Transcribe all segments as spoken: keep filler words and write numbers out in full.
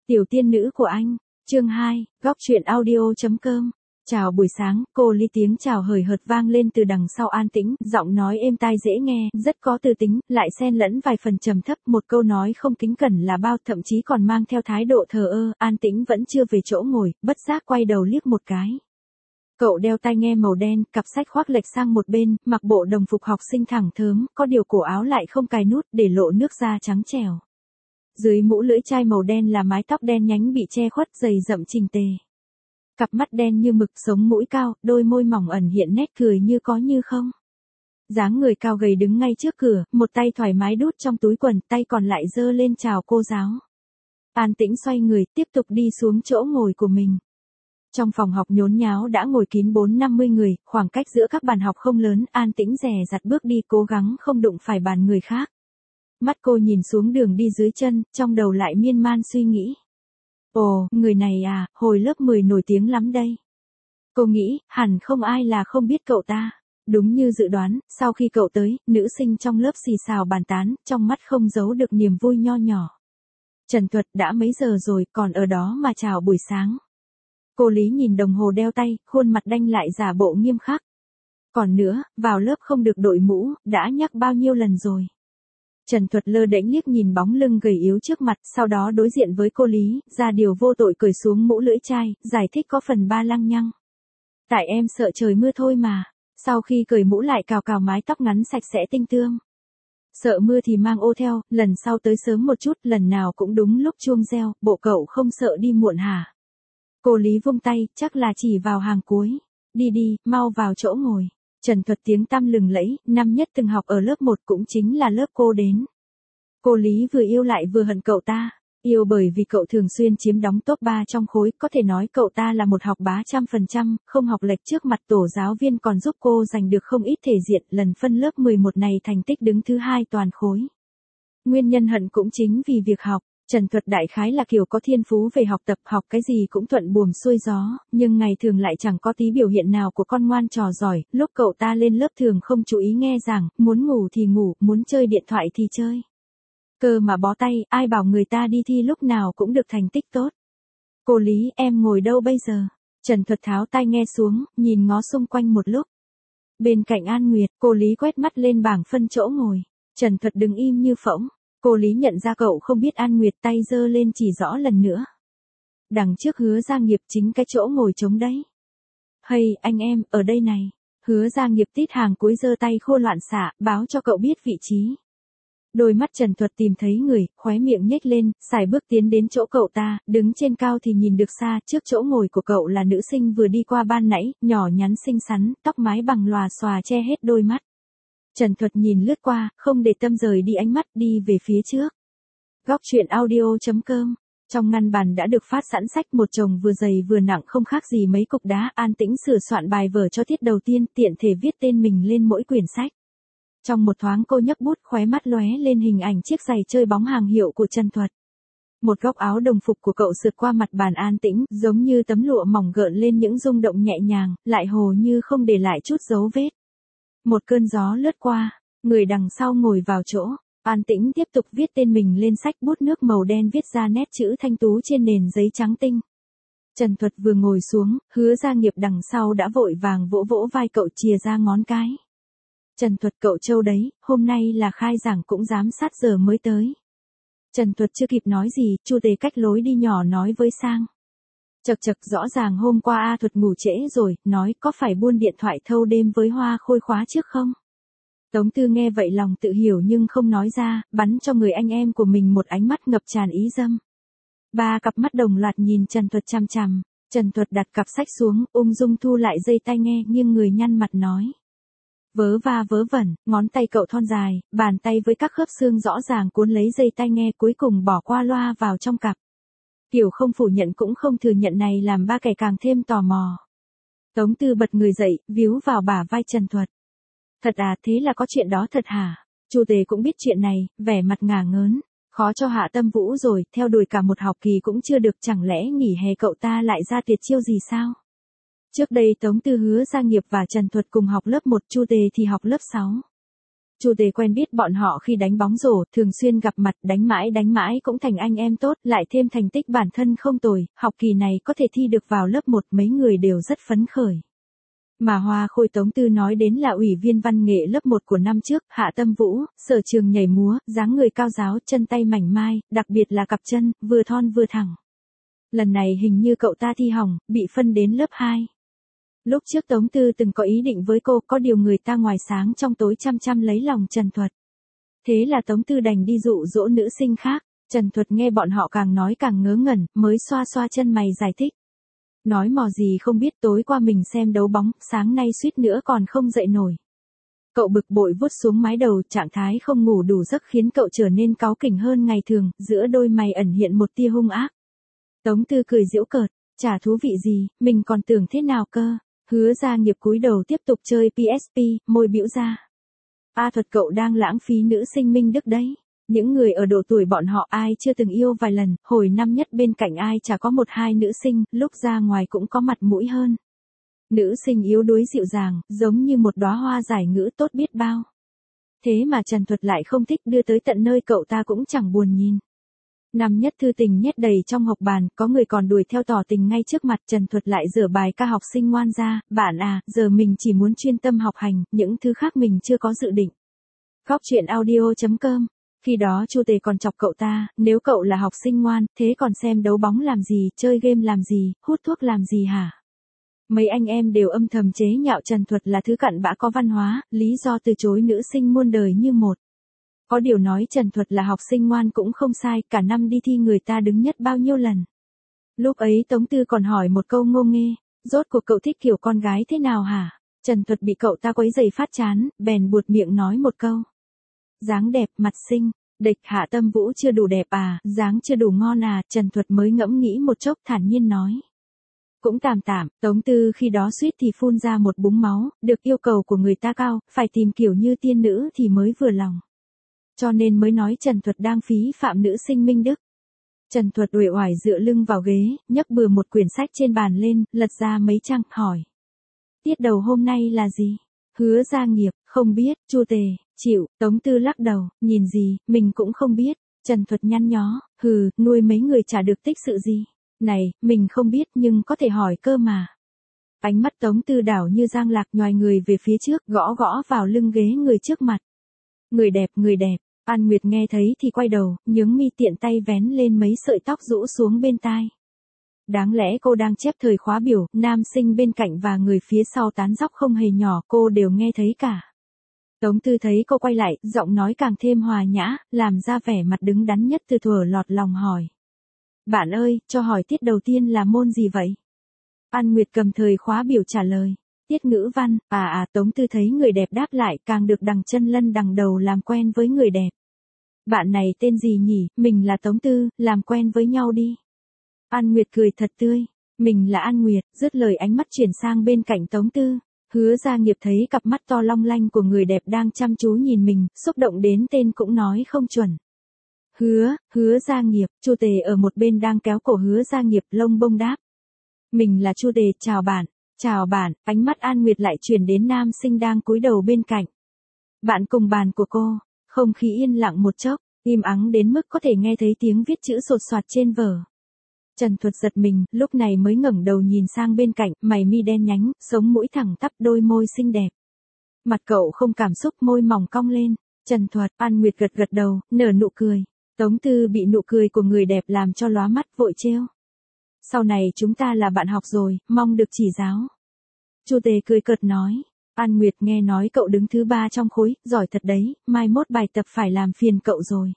Tiểu tiên nữ của anh, chương hai, góc truyện audio.com. Chào buổi sáng, cô Lý tiếng chào hời hợt vang lên từ đằng sau An Tĩnh, giọng nói êm tai dễ nghe, rất có tư tính, lại xen lẫn vài phần trầm thấp, một câu nói không kính cẩn là bao, thậm chí còn mang theo thái độ thờ ơ. An Tĩnh vẫn chưa về chỗ ngồi, bất giác quay đầu liếc một cái. Cậu đeo tai nghe màu đen, cặp sách khoác lệch sang một bên, mặc bộ đồng phục học sinh thẳng thớm, có điều cổ áo lại không cài nút, để lộ nước da trắng trẻo. Dưới mũ lưỡi chai màu đen là mái tóc đen nhánh bị che khuất, dày rậm chỉnh tề. Cặp mắt đen như mực, sống mũi cao, đôi môi mỏng ẩn hiện nét cười như có như không. Dáng người cao gầy đứng ngay trước cửa, một tay thoải mái đút trong túi quần, tay còn lại giơ lên chào cô giáo. An Tĩnh xoay người, tiếp tục đi xuống chỗ ngồi của mình. Trong phòng học nhốn nháo đã ngồi kín bốn năm mươi người, khoảng cách giữa các bàn học không lớn, An Tĩnh dè dặt bước đi, cố gắng không đụng phải bàn người khác. Mắt cô nhìn xuống đường đi dưới chân, trong đầu lại miên man suy nghĩ. Ồ, người này à, hồi lớp mười nổi tiếng lắm đây. Cô nghĩ, hẳn không ai là không biết cậu ta. Đúng như dự đoán, sau khi cậu tới, nữ sinh trong lớp xì xào bàn tán, trong mắt không giấu được niềm vui nho nhỏ. Trần Thuật, đã mấy giờ rồi, còn ở đó mà chào buổi sáng. Cô Lý nhìn đồng hồ đeo tay, khuôn mặt đanh lại giả bộ nghiêm khắc. Còn nữa, vào lớp không được đội mũ, đã nhắc bao nhiêu lần rồi. Trần Thuật lơ đễnh liếc nhìn bóng lưng gầy yếu trước mặt, sau đó đối diện với cô Lý, ra điều vô tội cởi xuống mũ lưỡi chai, giải thích có phần ba lăng nhăng. Tại em sợ trời mưa thôi mà. Sau khi cởi mũ lại cào cào mái tóc ngắn sạch sẽ tinh tươm. Sợ mưa thì mang ô theo, lần sau tới sớm một chút, lần nào cũng đúng lúc chuông reo, bộ cậu không sợ đi muộn hả? Cô Lý vung tay, chắc là chỉ vào hàng cuối. Đi đi, mau vào chỗ ngồi. Trần Thuật tiếng tăm lừng lẫy, năm nhất từng học ở lớp một cũng chính là lớp cô đến. Cô Lý vừa yêu lại vừa hận cậu ta. Yêu bởi vì cậu thường xuyên chiếm đóng top ba trong khối, có thể nói cậu ta là một học bá trăm phần trăm, không học lệch trước mặt tổ giáo viên còn giúp cô giành được không ít thể diện, lần phân lớp mười một này thành tích đứng thứ hai toàn khối. Nguyên nhân hận cũng chính vì việc học. Trần Thuật đại khái là kiểu có thiên phú về học tập, học cái gì cũng thuận buồm xuôi gió, nhưng ngày thường lại chẳng có tí biểu hiện nào của con ngoan trò giỏi, lúc cậu ta lên lớp thường không chú ý nghe giảng, muốn ngủ thì ngủ, muốn chơi điện thoại thì chơi. Cơ mà bó tay, ai bảo người ta đi thi lúc nào cũng được thành tích tốt. Cô Lý, em ngồi đâu bây giờ? Trần Thuật tháo tai nghe xuống, nhìn ngó xung quanh một lúc. Bên cạnh An Nguyệt, cô Lý quét mắt lên bảng phân chỗ ngồi. Trần Thuật đứng im như phỗng. Cô Lý nhận ra cậu không biết An Nguyệt, tay giơ lên chỉ rõ lần nữa. Đằng trước Hứa Gia Nghiệp chính cái chỗ ngồi trống đấy. Hay, anh em, ở đây này. Hứa Gia Nghiệp tít hàng cuối giơ tay khô loạn xạ, báo cho cậu biết vị trí. Đôi mắt Trần Thuật tìm thấy người, khóe miệng nhếch lên, sải bước tiến đến chỗ cậu ta, đứng trên cao thì nhìn được xa, trước chỗ ngồi của cậu là nữ sinh vừa đi qua ban nãy, nhỏ nhắn xinh xắn, tóc mái bằng lòa xòa che hết đôi mắt. Trần Thuật nhìn lướt qua, không để tâm rời đi ánh mắt, đi về phía trước. Góc truyện audio.com. Trong ngăn bàn đã được phát sẵn sách một chồng vừa dày vừa nặng không khác gì mấy cục đá. An Tĩnh sửa soạn bài vở cho tiết đầu tiên, tiện thể viết tên mình lên mỗi quyển sách. Trong một thoáng cô nhấc bút, khóe mắt lóe lên hình ảnh chiếc giày chơi bóng hàng hiệu của Trần Thuật. Một góc áo đồng phục của cậu sượt qua mặt bàn An Tĩnh, giống như tấm lụa mỏng gợn lên những rung động nhẹ nhàng, lại hồ như không để lại chút dấu vết. Một cơn gió lướt qua, người đằng sau ngồi vào chỗ, An Tĩnh tiếp tục viết tên mình lên sách, bút nước màu đen viết ra nét chữ thanh tú trên nền giấy trắng tinh. Trần Thuật vừa ngồi xuống, Hứa Gia Nghiệp đằng sau đã vội vàng vỗ vỗ vai cậu, chìa ra ngón cái. Trần Thuật, cậu trâu đấy, hôm nay là khai giảng cũng dám sát giờ mới tới. Trần Thuật chưa kịp nói gì, Chu Tề cách lối đi nhỏ nói với Sang. Chật chật, rõ ràng hôm qua A Thuật ngủ trễ rồi, nói có phải buôn điện thoại thâu đêm với Hoa Khôi khóa trước không? Tống Tư nghe vậy lòng tự hiểu nhưng không nói ra, bắn cho người anh em của mình một ánh mắt ngập tràn ý dâm. Ba cặp mắt đồng loạt nhìn Trần Thuật chằm chằm. Trần Thuật đặt cặp sách xuống, ung dung thu lại dây tai nghe, nghiêng người nhăn mặt nói. Vớ va vớ vẩn, ngón tay cậu thon dài, bàn tay với các khớp xương rõ ràng cuốn lấy dây tai nghe, cuối cùng bỏ qua loa vào trong cặp. Kiểu không phủ nhận cũng không thừa nhận này làm ba kẻ càng thêm tò mò. Tống Tư bật người dậy, víu vào bả vai Trần Thuật. Thật à, thế là có chuyện đó thật hả? Chu Tề cũng biết chuyện này, vẻ mặt ngả ngớn. Khó cho Hạ Tâm Vũ rồi, theo đuổi cả một học kỳ cũng chưa được, chẳng lẽ nghỉ hè cậu ta lại ra tuyệt chiêu gì sao? Trước đây Tống Tư, Hứa Gia Nghiệp và Trần Thuật cùng học lớp một, Chu Tề thì học lớp sáu. Chu Tề quen biết bọn họ khi đánh bóng rổ, thường xuyên gặp mặt, đánh mãi đánh mãi cũng thành anh em tốt, lại thêm thành tích bản thân không tồi, học kỳ này có thể thi được vào lớp một, mấy người đều rất phấn khởi. Mà Hoa Khôi Tống Tư nói đến là ủy viên văn nghệ lớp một của năm trước, Hạ Tâm Vũ, sở trường nhảy múa, dáng người cao ráo, chân tay mảnh mai, đặc biệt là cặp chân, vừa thon vừa thẳng. Lần này hình như cậu ta thi hỏng, bị phân đến lớp hai. Lúc trước Tống Tư từng có ý định với cô, có điều người ta ngoài sáng trong tối chăm chăm lấy lòng Trần Thuật. Thế là Tống Tư đành đi dụ dỗ nữ sinh khác. Trần Thuật nghe bọn họ càng nói càng ngớ ngẩn, mới xoa xoa chân mày giải thích. Nói mò gì không biết, tối qua mình xem đấu bóng, sáng nay suýt nữa còn không dậy nổi. Cậu bực bội vuốt xuống mái đầu, trạng thái không ngủ đủ giấc khiến cậu trở nên cáu kỉnh hơn ngày thường, giữa đôi mày ẩn hiện một tia hung ác. Tống Tư cười giễu cợt, chả thú vị gì, mình còn tưởng thế nào cơ. Hứa Gia Nghiệp cúi đầu tiếp tục chơi pê ét pê, môi bĩu ra. A Thuật cậu đang lãng phí nữ sinh Minh Đức đấy. Những người ở độ tuổi bọn họ ai chưa từng yêu vài lần, hồi năm nhất bên cạnh ai chả có một hai nữ sinh, lúc ra ngoài cũng có mặt mũi hơn. Nữ sinh yếu đuối dịu dàng, giống như một đóa hoa giải ngữ tốt biết bao. Thế mà Trần Thuật lại không thích, đưa tới tận nơi cậu ta cũng chẳng buồn nhìn. Năm nhất thư tình nhét đầy trong học bàn, có người còn đuổi theo tỏ tình ngay trước mặt. Trần Thuật lại rửa bài ca học sinh ngoan ra, bạn à, giờ mình chỉ muốn chuyên tâm học hành, những thứ khác mình chưa có dự định. Góc truyện audio chấm com. Khi đó Chu Tề còn chọc cậu ta, nếu cậu là học sinh ngoan, thế còn xem đấu bóng làm gì, chơi game làm gì, hút thuốc làm gì hả? Mấy anh em đều âm thầm chế nhạo Trần Thuật là thứ cặn bã có văn hóa, lý do từ chối nữ sinh muôn đời như một. Có điều nói Trần Thuật là học sinh ngoan cũng không sai, cả năm đi thi người ta đứng nhất bao nhiêu lần. Lúc ấy Tống Tư còn hỏi một câu ngô nghê, rốt cuộc cậu thích kiểu con gái thế nào hả? Trần Thuật bị cậu ta quấy giày phát chán, bèn buột miệng nói một câu. Dáng đẹp, mặt xinh. Địch Hạ Tâm Vũ chưa đủ đẹp à, dáng chưa đủ ngon à, Trần Thuật mới ngẫm nghĩ một chốc thản nhiên nói. Cũng tạm tạm, Tống Tư khi đó suýt thì phun ra một búng máu, được yêu cầu của người ta cao, phải tìm kiểu như tiên nữ thì mới vừa lòng. Cho nên mới nói Trần Thuật đang phí phạm nữ sinh Minh Đức. Trần Thuật uể oải dựa lưng vào ghế, nhấc bừa một quyển sách trên bàn lên, lật ra mấy trang, hỏi. Tiết đầu hôm nay là gì? Hứa Gia Nghiệp, không biết. Chu Tề, chịu. Tống Tư lắc đầu, nhìn gì, mình cũng không biết. Trần Thuật nhăn nhó, hừ, nuôi mấy người chả được tích sự gì. Này, mình không biết nhưng có thể hỏi cơ mà. Ánh mắt Tống Tư đảo như giang lạc, nhoài người về phía trước, gõ gõ vào lưng ghế người trước mặt. Người đẹp, người đẹp. An Nguyệt nghe thấy thì quay đầu, nhướng mi tiện tay vén lên mấy sợi tóc rũ xuống bên tai. Đáng lẽ cô đang chép thời khóa biểu, nam sinh bên cạnh và người phía sau tán dóc không hề nhỏ, cô đều nghe thấy cả. Tống Tư thấy cô quay lại, giọng nói càng thêm hòa nhã, làm ra vẻ mặt đứng đắn nhất từ thuở, lọt lòng hỏi. Bạn ơi, cho hỏi tiết đầu tiên là môn gì vậy? An Nguyệt cầm thời khóa biểu trả lời. Tiết ngữ văn. À à, Tống Tư thấy người đẹp đáp lại, càng được đằng chân lân đằng đầu làm quen với người đẹp. Bạn này tên gì nhỉ? Mình là Tống Tư, làm quen với nhau đi. An Nguyệt cười thật tươi. Mình là An Nguyệt. Dứt lời ánh mắt chuyển sang bên cạnh Tống Tư. Hứa Gia Nghiệp thấy cặp mắt to long lanh của người đẹp đang chăm chú nhìn mình, xúc động đến tên cũng nói không chuẩn. Hứa, Hứa Gia Nghiệp. Chu Tề ở một bên đang kéo cổ Hứa Gia Nghiệp, lông bông đáp. Mình là Chu Tề, chào bạn. Chào bạn. Ánh mắt An Nguyệt lại chuyển đến nam sinh đang cúi đầu bên cạnh. Bạn cùng bàn của cô. Không khí yên lặng một chốc, im ắng đến mức có thể nghe thấy tiếng viết chữ sột soạt trên vở. Trần Thuật giật mình, lúc này mới ngẩng đầu nhìn sang bên cạnh, mày mi đen nhánh, sống mũi thẳng tắp, đôi môi xinh đẹp. Mặt cậu không cảm xúc, môi mỏng cong lên. Trần Thuật, An Nguyệt gật gật đầu, nở nụ cười. Tống Tư bị nụ cười của người đẹp làm cho lóa mắt, vội trêu. Sau này chúng ta là bạn học rồi, mong được chỉ giáo. Chu Tề cười cợt nói. An Nguyệt nghe nói cậu đứng thứ ba trong khối, giỏi thật đấy, mai mốt bài tập phải làm phiền cậu rồi.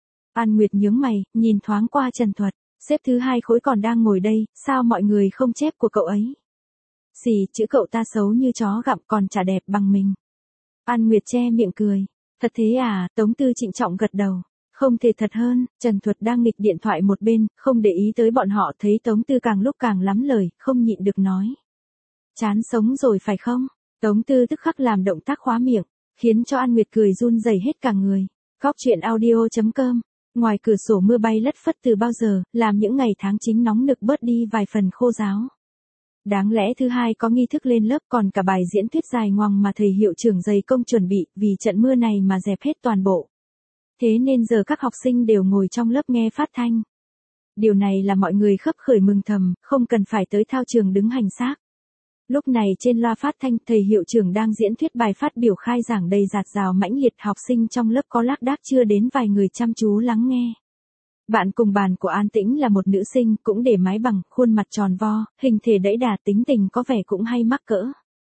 An Nguyệt nhướng mày, nhìn thoáng qua Trần Thuật, xếp thứ hai khối còn đang ngồi đây, sao mọi người không chép của cậu ấy? Xì, chữ cậu ta xấu như chó gặm còn chả đẹp bằng mình. An Nguyệt che miệng cười, thật thế à? Tống Tư trịnh trọng gật đầu, không thể thật hơn. Trần Thuật đang nghịch điện thoại một bên, không để ý tới bọn họ, thấy Tống Tư càng lúc càng lắm lời, không nhịn được nói. Chán sống rồi phải không? Tống Tư tức khắc làm động tác khóa miệng, khiến cho An Nguyệt cười run rẩy hết cả người. Góc truyện audio chấm com. Ngoài cửa sổ mưa bay lất phất từ bao giờ, làm những ngày tháng chính nóng nực bớt đi vài phần khô ráo. Đáng lẽ thứ hai có nghi thức lên lớp, còn cả bài diễn thuyết dài ngoằng mà thầy hiệu trưởng dày công chuẩn bị, vì trận mưa này mà dẹp hết toàn bộ. Thế nên giờ các học sinh đều ngồi trong lớp nghe phát thanh. Điều này là mọi người khấp khởi mừng thầm, không cần phải tới thao trường đứng hành xác. Lúc này trên loa phát thanh, thầy hiệu trưởng đang diễn thuyết bài phát biểu khai giảng đầy dạt dào mãnh liệt, học sinh trong lớp có lác đác chưa đến vài người chăm chú lắng nghe. Bạn cùng bàn của An Tĩnh là một nữ sinh, cũng để mái bằng, khuôn mặt tròn vo, hình thể đẫy đà, tính tình có vẻ cũng hay mắc cỡ.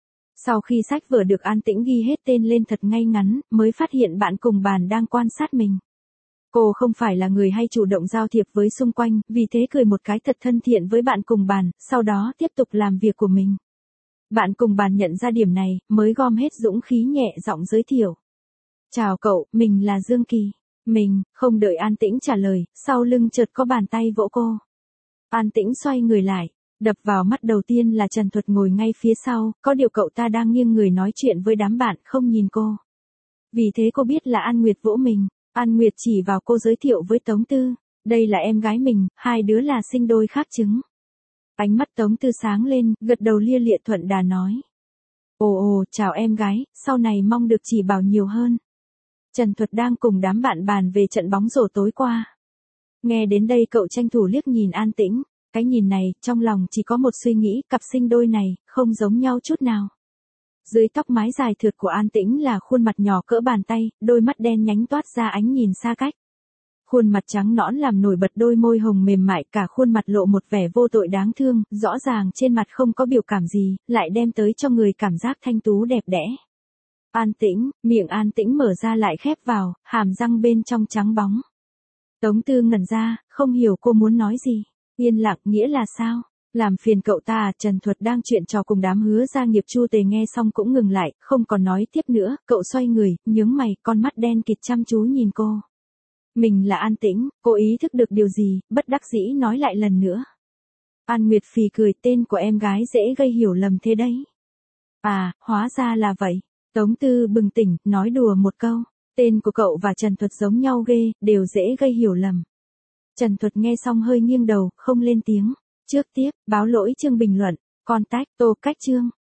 Sau khi sách vở được An Tĩnh ghi hết tên lên thật ngay ngắn, mới phát hiện bạn cùng bàn đang quan sát mình. Cô không phải là người hay chủ động giao thiệp với xung quanh, vì thế cười một cái thật thân thiện với bạn cùng bàn, sau đó tiếp tục làm việc của mình. Bạn cùng bàn nhận ra điểm này, mới gom hết dũng khí nhẹ giọng giới thiệu. Chào cậu, mình là Dương Kỳ. Mình, không đợi An Tĩnh trả lời, sau lưng chợt có bàn tay vỗ cô. An Tĩnh xoay người lại, đập vào mắt đầu tiên là Trần Thuật ngồi ngay phía sau, có điều cậu ta đang nghiêng người nói chuyện với đám bạn, không nhìn cô. Vì thế cô biết là An Nguyệt vỗ mình. An Nguyệt chỉ vào cô giới thiệu với Tống Tư, đây là em gái mình, hai đứa là sinh đôi khác chứng. Ánh mắt Tống Tư sáng lên, gật đầu lia lịa thuận đà nói. Ồ ồ, chào em gái, sau này mong được chỉ bảo nhiều hơn. Trần Thuật đang cùng đám bạn bàn về trận bóng rổ tối qua. Nghe đến đây cậu tranh thủ liếc nhìn An Tĩnh, cái nhìn này, trong lòng chỉ có một suy nghĩ, cặp sinh đôi này, không giống nhau chút nào. Dưới tóc mái dài thượt của An Tĩnh là khuôn mặt nhỏ cỡ bàn tay, đôi mắt đen nhánh toát ra ánh nhìn xa cách. Khuôn mặt trắng nõn làm nổi bật đôi môi hồng mềm mại, cả khuôn mặt lộ một vẻ vô tội đáng thương, rõ ràng trên mặt không có biểu cảm gì, lại đem tới cho người cảm giác thanh tú đẹp đẽ. An Tĩnh, miệng An Tĩnh mở ra lại khép vào, hàm răng bên trong trắng bóng. Tống Tư ngẩn ra, không hiểu cô muốn nói gì. Yên lặng nghĩa là sao? Làm phiền cậu ta à? Trần Thuật đang chuyện trò cùng đám Hứa gia nghiệp Chu Tề nghe xong cũng ngừng lại, không còn nói tiếp nữa, cậu xoay người, nhướng mày, con mắt đen kịt chăm chú nhìn cô. Mình là An Tĩnh, cô ý thức được điều gì, bất đắc dĩ nói lại lần nữa. An Nguyệt phì cười, tên của em gái dễ gây hiểu lầm thế đấy. À, hóa ra là vậy. Tống Tư bừng tỉnh, nói đùa một câu, tên của cậu và Trần Thuật giống nhau ghê, đều dễ gây hiểu lầm. Trần Thuật nghe xong hơi nghiêng đầu, không lên tiếng. Trước tiếp, báo lỗi chương bình luận, contact, Tô Cách Chương.